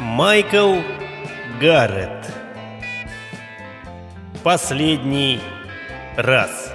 Майкл Гарретт. Последний раз.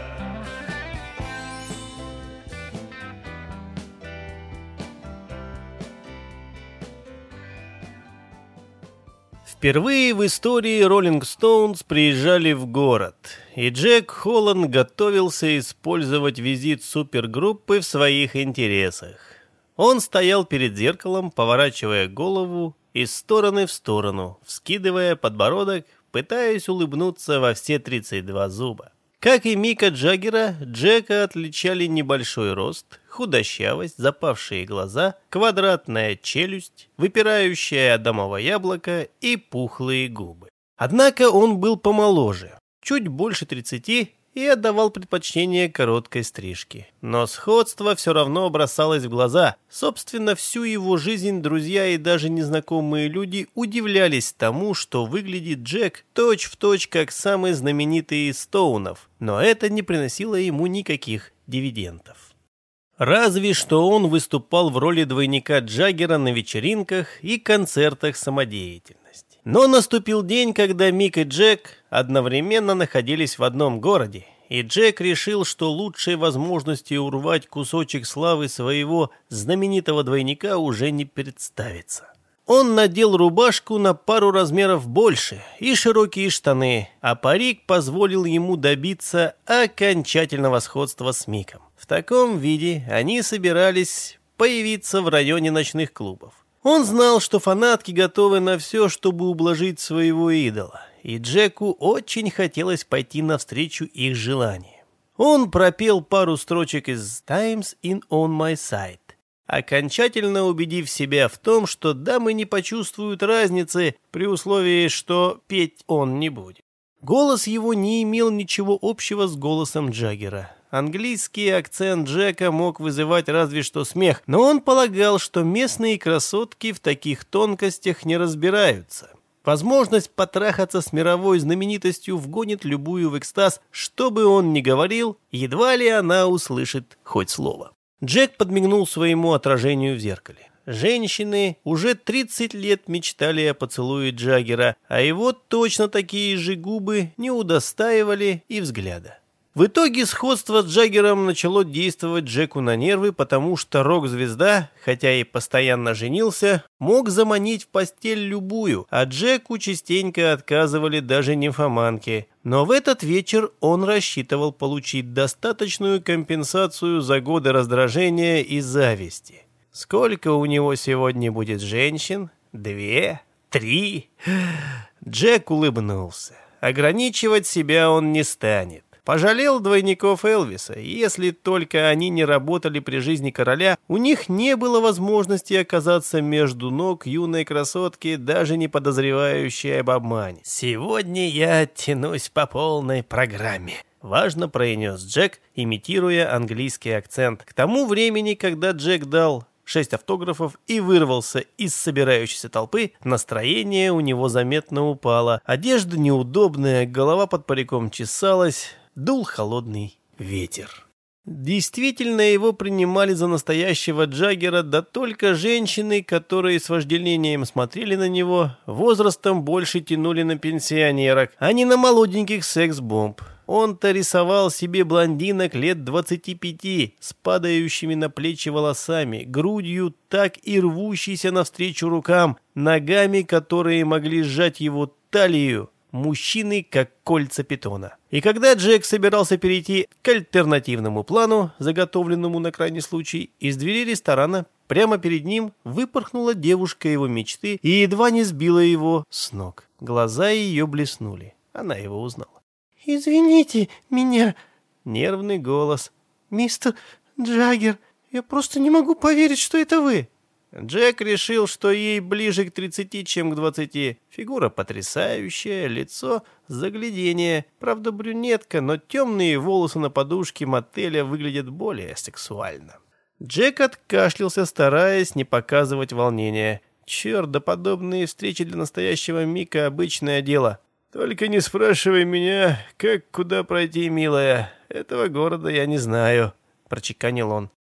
Впервые в истории Rolling Stones приезжали в город, и Джек Холланд готовился использовать визит супергруппы в своих интересах. Он стоял перед зеркалом, поворачивая голову из стороны в сторону, вскидывая подбородок, пытаясь улыбнуться во все 32 зуба. Как и Мика Джаггера, Джека отличали небольшой рост, худощавость, запавшие глаза, квадратная челюсть, выпирающее адамово яблоко и пухлые губы. Однако он был помоложе, чуть больше 30, и отдавал предпочтение короткой стрижке. Но сходство все равно бросалось в глаза. Собственно, всю его жизнь друзья и даже незнакомые люди удивлялись тому, что выглядит Джек точь-в-точь как самый знаменитый из Стоунов, но это не приносило ему никаких дивидендов. Разве что он выступал в роли двойника Джаггера на вечеринках и концертах самодеятельности. Но наступил день, когда Мик и Джек одновременно находились в одном городе, и Джек решил, что лучшей возможности урвать кусочек славы своего знаменитого двойника уже не представится. Он надел рубашку на пару размеров больше и широкие штаны, а парик позволил ему добиться окончательного сходства с Миком. В таком виде они собирались появиться в районе ночных клубов. Он знал, что фанатки готовы на все, чтобы ублажить своего идола, и Джеку очень хотелось пойти навстречу их желаниям. Он пропел пару строчек из «Time's in on my side», окончательно убедив себя в том, что дамы не почувствуют разницы при условии, что петь он не будет. Голос его не имел ничего общего с голосом Джаггера. Английский акцент Джека мог вызывать разве что смех, но он полагал, что местные красотки в таких тонкостях не разбираются. Возможность потрахаться с мировой знаменитостью вгонит любую в экстаз, что бы он ни говорил, едва ли она услышит хоть слово. Джек подмигнул своему отражению в зеркале. Женщины уже 30 лет мечтали о поцелуе Джаггера, а его точно такие же губы не удостаивали и взгляда. В итоге сходство с Джаггером начало действовать Джеку на нервы, потому что рок-звезда, хотя и постоянно женился, мог заманить в постель любую, а Джеку частенько отказывали даже нимфоманки. Но в этот вечер он рассчитывал получить достаточную компенсацию за годы раздражения и зависти. Сколько у него сегодня будет женщин? 2? 3? Джек улыбнулся. Ограничивать себя он не станет. Пожалел двойников Элвиса, если только они не работали при жизни короля, у них не было возможности оказаться между ног юной красотки, даже не подозревающей об обмане. «Сегодня я оттянусь по полной программе», — важно произнес Джек, имитируя английский акцент. К тому времени, когда Джек дал 6 автографов и вырвался из собирающейся толпы, настроение у него заметно упало. Одежда неудобная, голова под париком чесалась, дул холодный ветер. Действительно, его принимали за настоящего Джаггера, да только женщины, которые с вожделением смотрели на него, возрастом больше тянули на пенсионерок, а не на молоденьких секс-бомб. Он-то рисовал себе блондинок лет 25 с падающими на плечи волосами, грудью так и рвущейся навстречу рукам, ногами, которые могли сжать его талию. Мужчины, как кольца питона. И когда Джек собирался перейти к альтернативному плану, заготовленному на крайний случай, из двери ресторана прямо перед ним выпорхнула девушка его мечты и едва не сбила его с ног. Глаза ее блеснули. Она его узнала. «Извините меня!» Нервный голос. «Мистер Джаггер, я просто не могу поверить, что это вы!» Джек решил, что ей ближе к 30, чем к 20. Фигура потрясающая, лицо заглядение. Правда, брюнетка, но темные волосы на подушке мотеля выглядят более сексуально. Джек откашлялся, стараясь не показывать волнения. Черт, да подобные встречи для настоящего Мика обычное дело. «Только не спрашивай меня, как куда пройти, милая. Этого города я не знаю», — прочеканил он.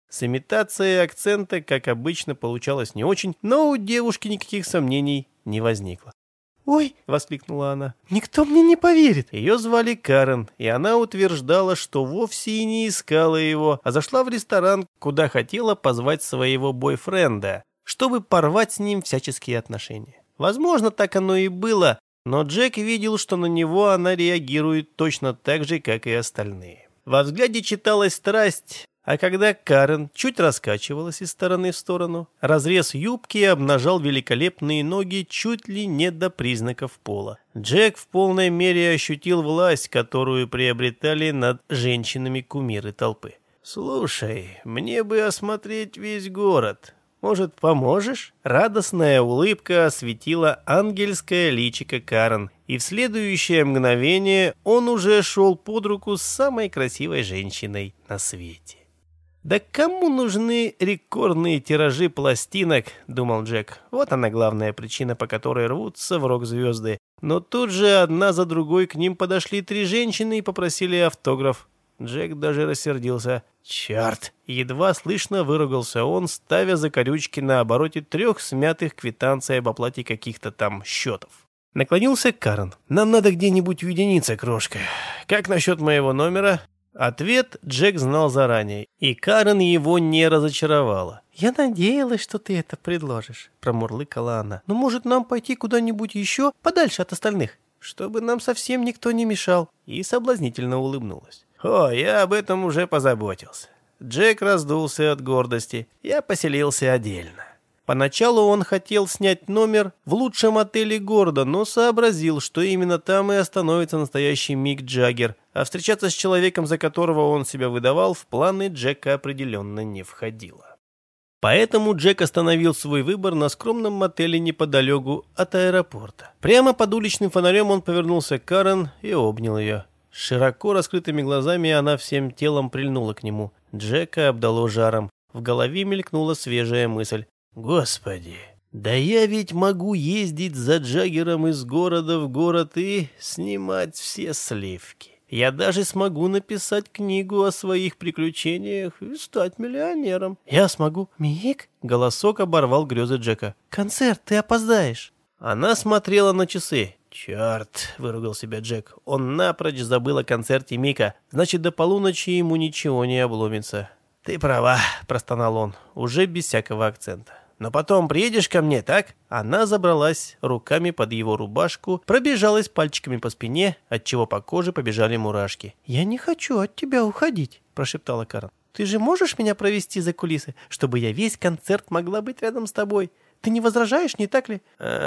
С имитацией акцента, как обычно, получалось не очень, но у девушки никаких сомнений не возникло. «Ой!» — воскликнула она. «Никто мне не поверит!» Ее звали Карен, и она утверждала, что вовсе и не искала его, а зашла в ресторан, куда хотела позвать своего бойфренда, чтобы порвать с ним всяческие отношения. Возможно, так оно и было, но Джек видел, что на него она реагирует точно так же, как и остальные. Во взгляде читалась страсть, а когда Карен чуть раскачивалась из стороны в сторону, разрез юбки обнажал великолепные ноги чуть ли не до признаков пола. Джек в полной мере ощутил власть, которую приобретали над женщинами кумиры толпы. «Слушай, мне бы осмотреть весь город. Может, поможешь?» Радостная улыбка осветила ангельское личико Карен, и в следующее мгновение он уже шел под руку с самой красивой женщиной на свете. «Да кому нужны рекордные тиражи пластинок?» — думал Джек. Вот она главная причина, по которой рвутся в рок-звезды. Но тут же одна за другой к ним подошли 3 женщины и попросили автограф. Джек даже рассердился. «Черт!» — едва слышно выругался он, ставя закорючки на обороте 3 смятых квитанций об оплате каких-то там счетов. Наклонился к Карен. «Нам надо где-нибудь уединиться, крошка. Как насчет моего номера?» Ответ Джек знал заранее, и Карен его не разочаровала. «Я надеялась, что ты это предложишь», — промурлыкала она. «Но может нам пойти куда-нибудь еще, подальше от остальных, чтобы нам совсем никто не мешал?» И соблазнительно улыбнулась. «О, я об этом уже позаботился». Джек раздулся от гордости. «Я поселился отдельно». Поначалу он хотел снять номер в лучшем отеле города, но сообразил, что именно там и остановится настоящий Мик Джаггер, а встречаться с человеком, за которого он себя выдавал, в планы Джека определенно не входило. Поэтому Джек остановил свой выбор на скромном мотеле неподалеку от аэропорта. Прямо под уличным фонарем он повернулся к Карен и обнял ее. С широко раскрытыми глазами она всем телом прильнула к нему. Джека обдало жаром. В голове мелькнула свежая мысль. «Господи, да я ведь могу ездить за Джаггером из города в город и снимать все сливки. Я даже смогу написать книгу о своих приключениях и стать миллионером. Я смогу». «Мик?» — голосок оборвал грезы Джека. «Концерт, ты опоздаешь». Она смотрела на часы. «Черт!» — выругал себя Джек. Он напрочь забыл о концерте Мика. Значит, до полуночи ему ничего не обломится. «Ты права», — простонал он, уже без всякого акцента. «Но потом приедешь ко мне, так?» Она забралась руками под его рубашку, пробежалась пальчиками по спине, отчего по коже побежали мурашки. «Я не хочу от тебя уходить», — прошептала Карен. «Ты же можешь меня провести за кулисы, чтобы я весь концерт могла быть рядом с тобой? Ты не возражаешь, не так ли?»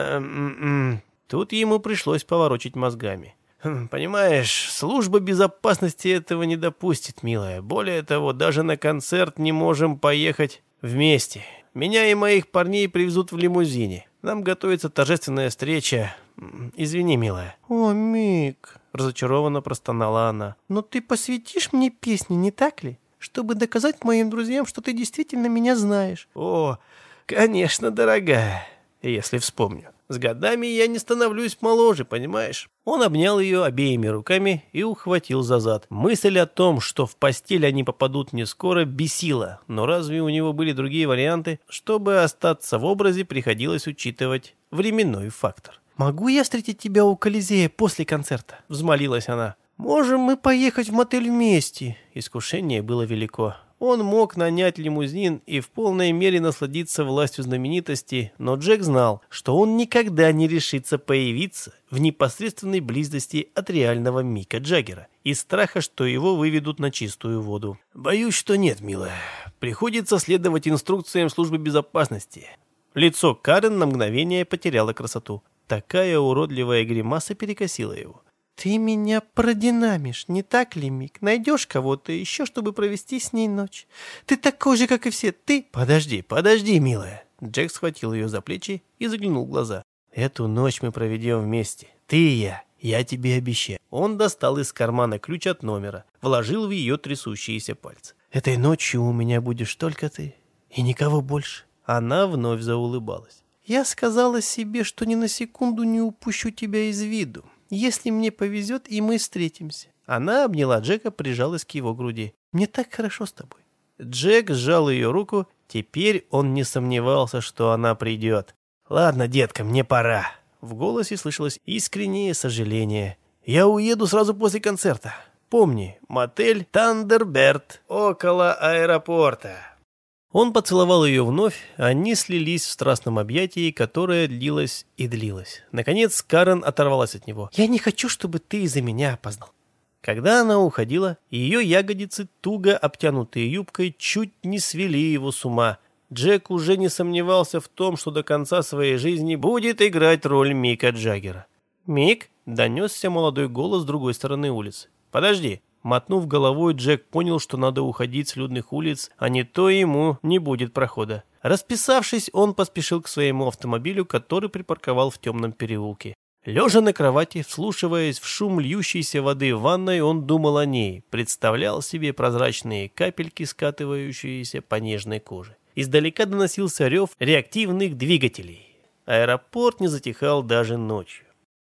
Тут ему пришлось поворочить мозгами. «Понимаешь, служба безопасности этого не допустит, милая. Более того, даже на концерт не можем поехать вместе. Меня и моих парней привезут в лимузине. Нам готовится торжественная встреча. Извини, милая». «О, Мик», — разочарованно простонала она. «но ты посвятишь мне песни, не так ли? Чтобы доказать моим друзьям, что ты действительно меня знаешь». «О, конечно, дорогая, если вспомню. С годами я не становлюсь моложе, понимаешь?» Он обнял ее обеими руками и ухватил за зад. Мысль о том, что в постель они попадут не скоро, бесила. Но разве у него были другие варианты? Чтобы остаться в образе, приходилось учитывать временной фактор. «Могу я встретить тебя у Колизея после концерта?» — взмолилась она. «Можем мы поехать в мотель вместе?» Искушение было велико. Он мог нанять лимузин и в полной мере насладиться властью знаменитости, но Джек знал, что он никогда не решится появиться в непосредственной близости от реального Мика Джаггера из страха, что его выведут на чистую воду. «Боюсь, что нет, милая. Приходится следовать инструкциям службы безопасности». Лицо Карен на мгновение потеряло красоту. Такая уродливая гримаса перекосила его. «Ты меня продинамишь, не так ли, Мик? Найдешь кого-то еще, чтобы провести с ней ночь? Ты такой же, как и все, ты...» «Подожди, милая». Джек схватил ее за плечи и заглянул в глаза. «Эту ночь мы проведем вместе. Ты и я тебе обещаю». Он достал из кармана ключ от номера, вложил в ее трясущиеся пальцы. «Этой ночью у меня будешь только ты и никого больше». Она вновь заулыбалась. «Я сказала себе, что ни на секунду не упущу тебя из виду. Если мне повезет, и мы встретимся». Она обняла Джека, прижалась к его груди. «Мне так хорошо с тобой. Джек сжал ее руку. Теперь он не сомневался, что она придет. «Ладно, детка, мне пора». В голосе слышалось искреннее сожаление. «Я уеду сразу после концерта. Помни, мотель «Тандерберт» около аэропорта». Он поцеловал ее вновь, они слились в страстном объятии, которое длилось и длилось. Наконец Карен оторвалась от него. «Я не хочу, чтобы ты из-за меня опоздал». Когда она уходила, ее ягодицы, туго обтянутые юбкой, чуть не свели его с ума. Джек уже не сомневался в том, что до конца своей жизни будет играть роль Мика Джаггера. «Мик?» — донесся молодой голос с другой стороны улицы. «Подожди». Мотнув головой, Джек понял, что надо уходить с людных улиц, а не то ему не будет прохода. Расписавшись, он поспешил к своему автомобилю, который припарковал в темном переулке. Лежа на кровати, вслушиваясь в шум льющейся воды в ванной, он думал о ней, представлял себе прозрачные капельки, скатывающиеся по нежной коже. Издалека доносился рев реактивных двигателей. Аэропорт не затихал даже ночью.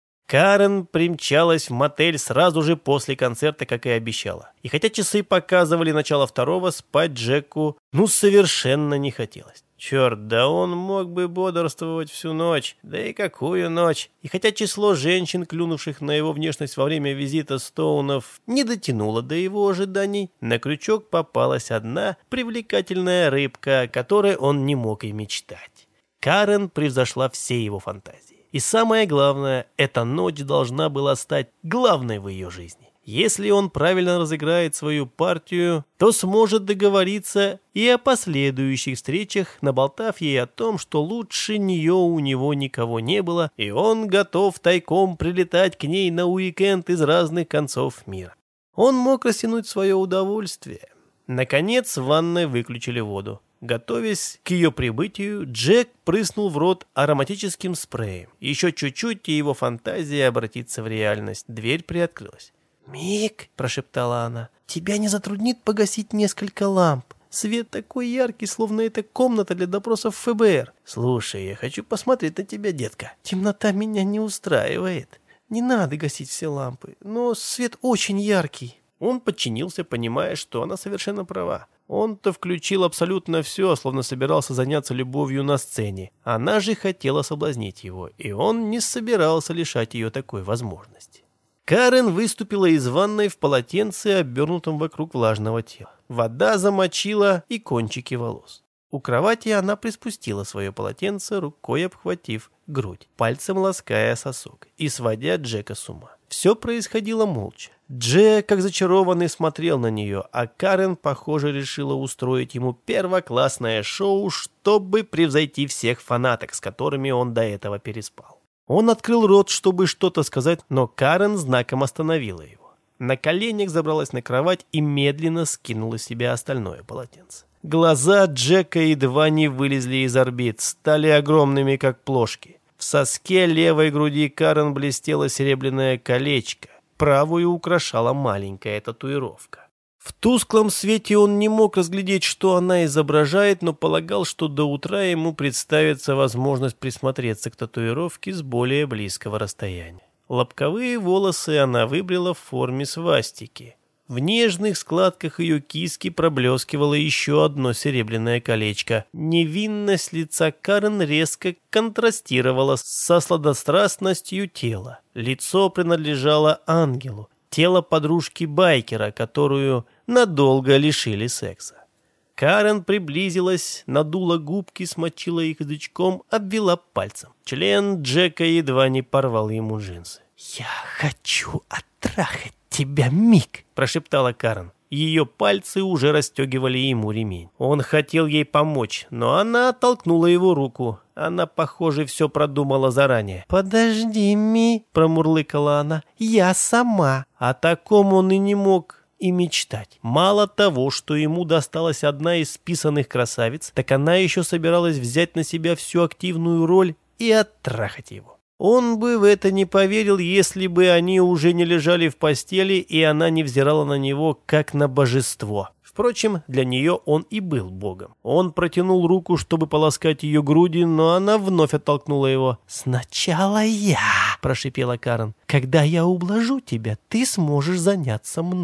Карен примчалась в мотель сразу же после концерта, как и обещала. И хотя часы показывали начало второго, спать Джеку совершенно не хотелось. Черт, да он мог бы бодрствовать всю ночь. Да и какую ночь. И хотя число женщин, клюнувших на его внешность во время визита Стоунов, не дотянуло до его ожиданий, на крючок попалась одна привлекательная рыбка, о которой он не мог и мечтать. Карен превзошла все его фантазии. И самое главное, эта ночь должна была стать главной в ее жизни. Если он правильно разыграет свою партию, то сможет договориться и о последующих встречах, наболтав ей о том, что лучше нее у него никого не было, и он готов тайком прилетать к ней на уикенд из разных концов мира. Он мог растянуть свое удовольствие. Наконец в ванной выключили воду. Готовясь к ее прибытию, Джек прыснул в рот ароматическим спреем. Еще чуть-чуть, и его фантазия обратится в реальность. Дверь приоткрылась. «Мик», — прошептала она, — «тебя не затруднит погасить несколько ламп? Свет такой яркий, словно это комната для допросов ФБР». «Слушай, я хочу посмотреть на тебя, детка». «Темнота меня не устраивает. Не надо гасить все лампы, но свет очень яркий». Он подчинился, понимая, что она совершенно права. Он-то включил абсолютно все, словно собирался заняться любовью на сцене. Она же хотела соблазнить его, и он не собирался лишать ее такой возможности. Карен выступила из ванной в полотенце, обернутом вокруг влажного тела. Вода замочила и кончики волос. У кровати она приспустила свое полотенце, рукой обхватив грудь, пальцем лаская сосок и сводя Джека с ума. Все происходило молча. Джек, как зачарованный, смотрел на нее, а Карен, похоже, решила устроить ему первоклассное шоу, чтобы превзойти всех фанаток, с которыми он до этого переспал. Он открыл рот, чтобы что-то сказать, но Карен знаком остановила его. На коленях забралась на кровать и медленно скинула с себя остальное полотенце. Глаза Джека едва не вылезли из орбит, стали огромными, как плошки. В соске левой груди Карен блестело серебряное колечко, правую украшала маленькая татуировка. В тусклом свете он не мог разглядеть, что она изображает, но полагал, что до утра ему представится возможность присмотреться к татуировке с более близкого расстояния. Лобковые волосы она выбрала в форме свастики. В нежных складках ее киски проблескивало еще одно серебряное колечко. Невинность лица Карен резко контрастировала со сладострастностью тела. Лицо принадлежало ангелу, тело подружки-байкера, которую надолго лишили секса. Карен приблизилась, надула губки, смочила их язычком, обвела пальцем. Член Джека едва не порвал ему джинсы. «Я хочу оттрахать тебя, Мик», — прошептала Карен. Ее пальцы уже расстегивали ему ремень. Он хотел ей помочь, но она оттолкнула его руку. Она, похоже, все продумала заранее. «Подожди, Ми», — промурлыкала она, — «я сама». О таком он и не мог и мечтать. Мало того, что ему досталась одна из списанных красавиц, так она еще собиралась взять на себя всю активную роль и оттрахать его. Он бы в это не поверил, если бы они уже не лежали в постели, и она не взирала на него, как на божество. Впрочем, для нее он и был богом. Он протянул руку, чтобы поласкать ее груди, но она вновь оттолкнула его. «Сначала я», — прошипела Карен. «Когда я ублажу тебя, ты сможешь заняться мной».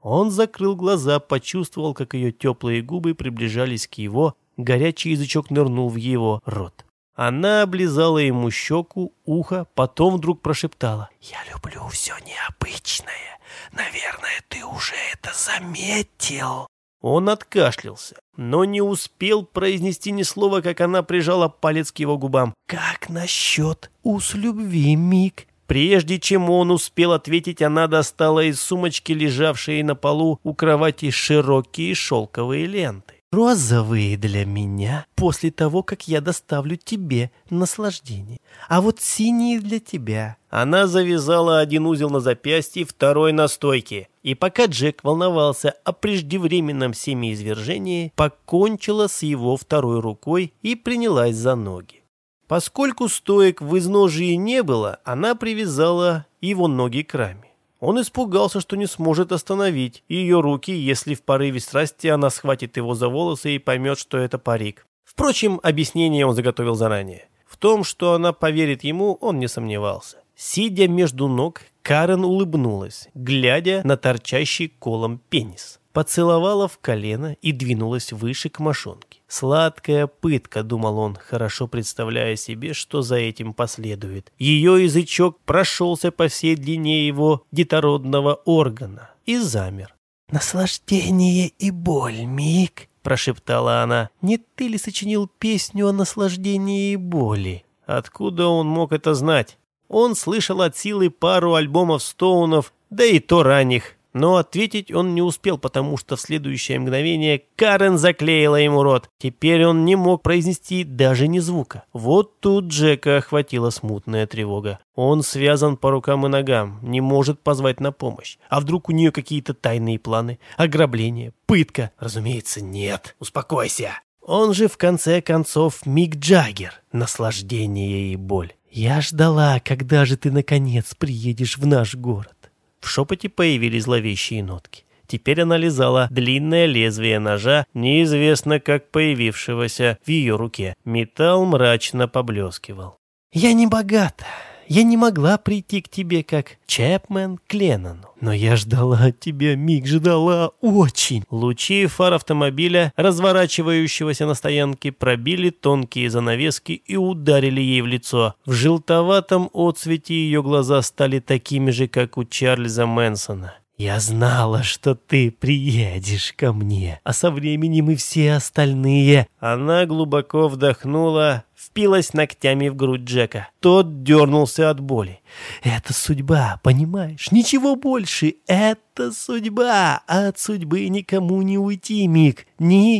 Он закрыл глаза, почувствовал, как ее теплые губы приближались к его, горячий язычок нырнул в его рот. Она облизала ему щеку, ухо, потом вдруг прошептала: «Я люблю все необычное. Наверное, ты уже это заметил». Он откашлялся, но не успел произнести ни слова, как она прижала палец к его губам. «Как насчет уз любви, Мик?» Прежде чем он успел ответить, она достала из сумочки, лежавшей на полу у кровати, широкие шелковые ленты. «Розовые для меня, после того, как я доставлю тебе наслаждение, а вот синие для тебя». Она завязала один узел на запястье, второй на стойке, и пока Джек волновался о преждевременном семяизвержении, покончила с его второй рукой и принялась за ноги. Поскольку стоек в изножии не было, она привязала его ноги к раме. Он испугался, что не сможет остановить ее руки, если в порыве страсти она схватит его за волосы и поймет, что это парик. Впрочем, объяснение он заготовил заранее. В том, что она поверит ему, он не сомневался. Сидя между ног, Карен улыбнулась, глядя на торчащий колом пенис. Поцеловала в колено и двинулась выше к мошонке. «Сладкая пытка», — думал он, хорошо представляя себе, что за этим последует. Ее язычок прошелся по всей длине его детородного органа и замер. «Наслаждение и боль, Мик», — прошептала она. «Не ты ли сочинил песню о наслаждении и боли?» Откуда он мог это знать? Он слышал от силы пару альбомов Стоунов, да и то ранних. Но ответить он не успел, потому что в следующее мгновение Карен заклеила ему рот. Теперь он не мог произнести даже ни звука. Вот тут Джека охватила смутная тревога. Он связан по рукам и ногам, не может позвать на помощь. А вдруг у нее какие-то тайные планы? Ограбление? Пытка? Разумеется, нет. Успокойся. Он же, в конце концов, Мик Джаггер. Наслаждение и боль. «Я ждала, когда же ты, наконец, приедешь в наш город». В шепоте появились зловещие нотки. Теперь она лизала длинное лезвие ножа, неизвестно как появившегося в ее руке. Металл мрачно поблескивал. «Я не богата. Я не могла прийти к тебе, как Чепмен к Леннону. Но я ждала тебя, Мик, ждала очень». Лучи фар автомобиля, разворачивающегося на стоянке, пробили тонкие занавески и ударили ей в лицо. В желтоватом отсвете ее глаза стали такими же, как у Чарльза Мэнсона. «Я знала, что ты приедешь ко мне, а со временем и все остальные». Она глубоко вдохнула, впилась ногтями в грудь Джека. Тот дернулся от боли. «Это судьба, понимаешь? Ничего больше. Это судьба. А от судьбы никому не уйти, Мик.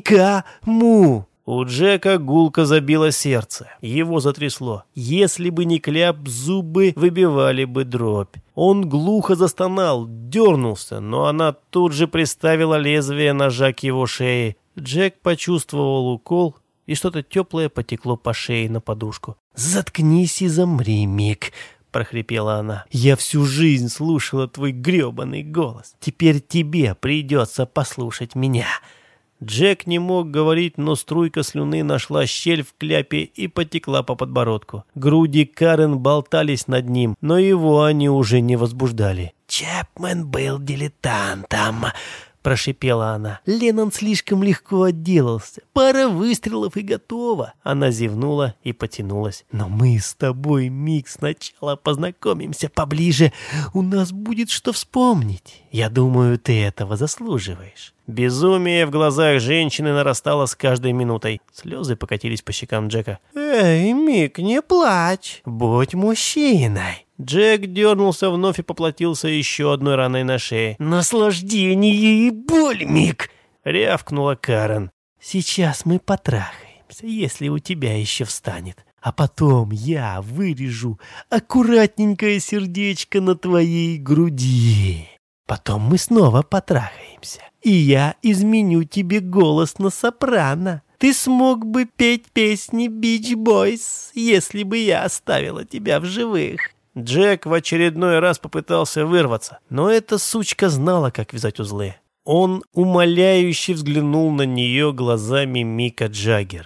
Никому». У Джека гулко забило сердце. Его затрясло. Если бы не кляп, зубы выбивали бы дробь. Он глухо застонал, дернулся, но она тут же приставила лезвие ножа к его шее. Джек почувствовал укол, и что-то теплое потекло по шее на подушку. «Заткнись и замри, Мик», — прохрипела она. «Я всю жизнь слушала твой гребаный голос. Теперь тебе придется послушать меня». Джек не мог говорить, но струйка слюны нашла щель в кляпе и потекла по подбородку. Груди Карен болтались над ним, но его они уже не возбуждали. «Чепмен был дилетантом», — прошипела она. «Леннон слишком легко отделался. Пара выстрелов и готово». Она зевнула и потянулась. «Но мы с тобой, Мик, сначала познакомимся поближе. У нас будет что вспомнить. Я думаю, ты этого заслуживаешь». Безумие в глазах женщины нарастало с каждой минутой. Слезы покатились по щекам Джека. «Эй, Мик, не плачь. Будь мужчиной». Джек дернулся вновь и поплатился еще одной раной на шее. «Наслаждение и боль, Мик!» — рявкнула Карен. «Сейчас мы потрахаемся, если у тебя еще встанет. А потом я вырежу аккуратненькое сердечко на твоей груди. Потом мы снова потрахаемся, и я изменю тебе голос на сопрано. Ты смог бы петь песни Beach Boys, если бы я оставила тебя в живых». Джек в очередной раз попытался вырваться, но эта сучка знала, как вязать узлы. Он умоляюще взглянул на нее глазами Мика Джаггера.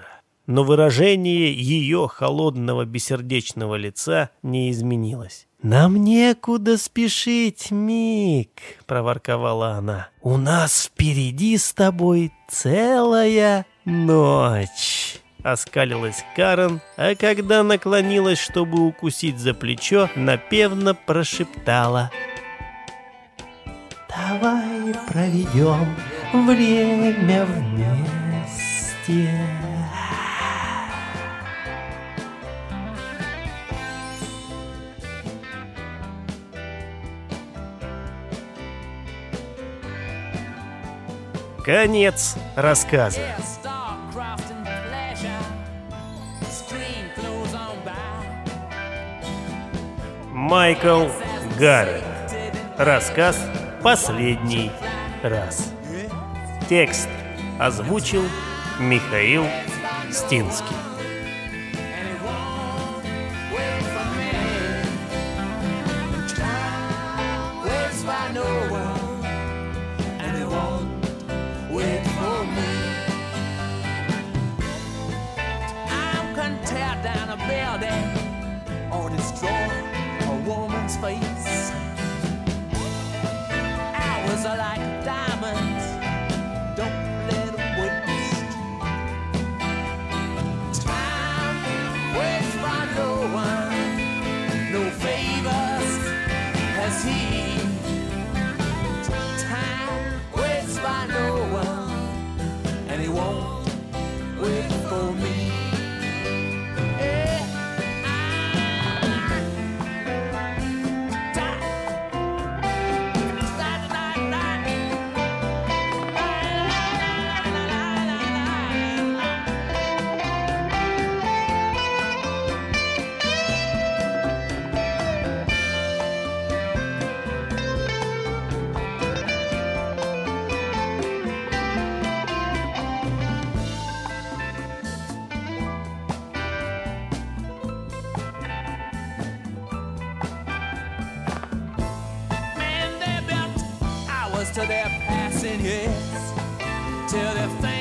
но выражение ее холодного бессердечного лица не изменилось. «Нам некуда спешить, Мик», — проворковала она. «У нас впереди с тобой целая ночь». Оскалилась Карен, а когда наклонилась, чтобы укусить за плечо, напевно прошептала: «Давай проведем время вместе». Конец рассказа. Майкл Гарретт. Рассказ «Последний раз». Текст озвучил Михаил Стинский. Or destroy a woman's face. Hours are like diamonds, don't let them waste. Time waits by no one, no favors has he. Time waits by no one, and he won't wait for me. To their passing years, till they think